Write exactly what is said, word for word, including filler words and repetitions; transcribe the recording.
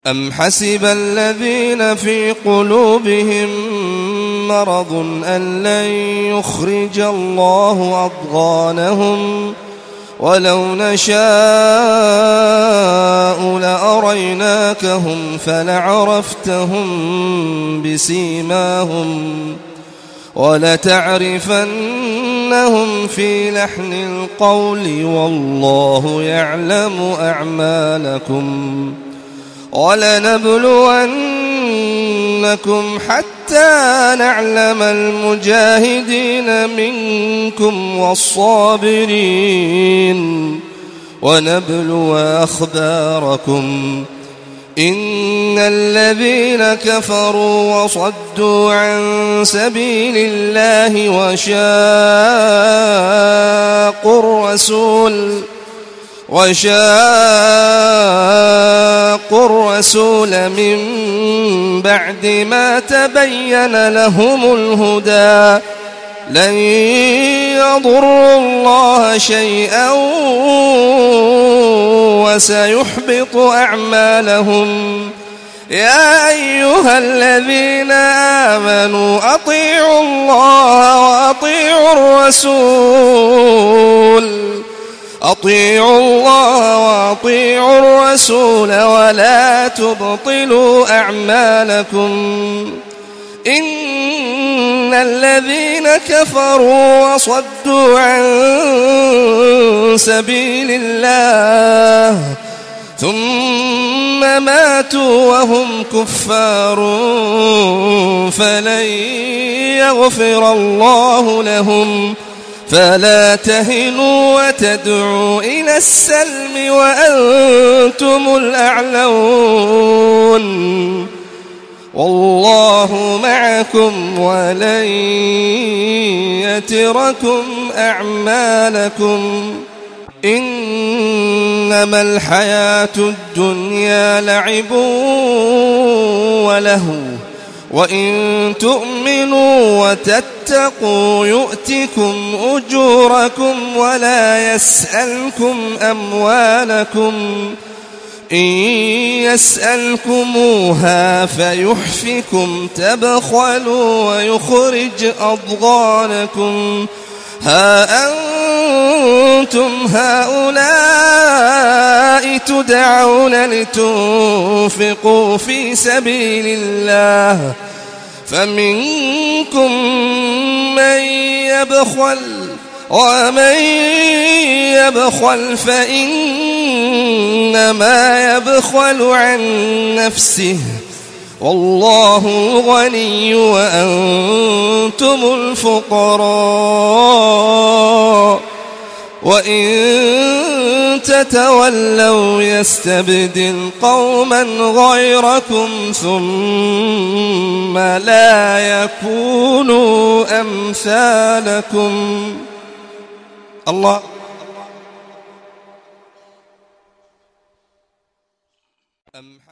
أم حسب الذين في قلوبهم مرض أن لن يخرج الله أضغانهم ولو نشاء لأريناكهم فلعرفتهم بسيماهم ولتعرفنهم في لحن القول والله يعلم أعمالكم ولنبلونكم حتى نعلم المجاهدين منكم والصابرين ونبلو أخباركم إن الذين كفروا وصدوا عن سبيل الله وشاقوا الرسول وشاقوا الرسول من بعد ما تبين لهم الهدى لن يضروا الله شيئا وسيحبط أعمالهم يا أيها الذين آمنوا أطيعوا الله وأطيعوا الرسول أطيعوا الله وأطيعوا الرسول ولا تبطلوا أعمالكم إن الذين كفروا وصدوا عن سبيل الله ثم ماتوا وهم كفار فلن يغفر الله لهم فلا تهنوا وتدعوا إلى السلم وأنتم الأعلون والله معكم ولن يتركم أعمالكم إنما الحياة الدنيا لعب ولهو وإن تؤمنوا وتتقوا يؤتكم أجوركم ولا يسألكم أموالكم إن يسألكموها فيحفكم تبخلوا ويخرج أضغانكم ها أنتم هؤلاء تدعون لتنفقوا في سبيل الله فمنكم من يبخل ومن يبخل فإنما يبخل عن نفسه والله الغني وأنتم الفقراء وإن تتولوا يستبدل قوما غيركم ثم لا يكونوا أمثالكم. الله أم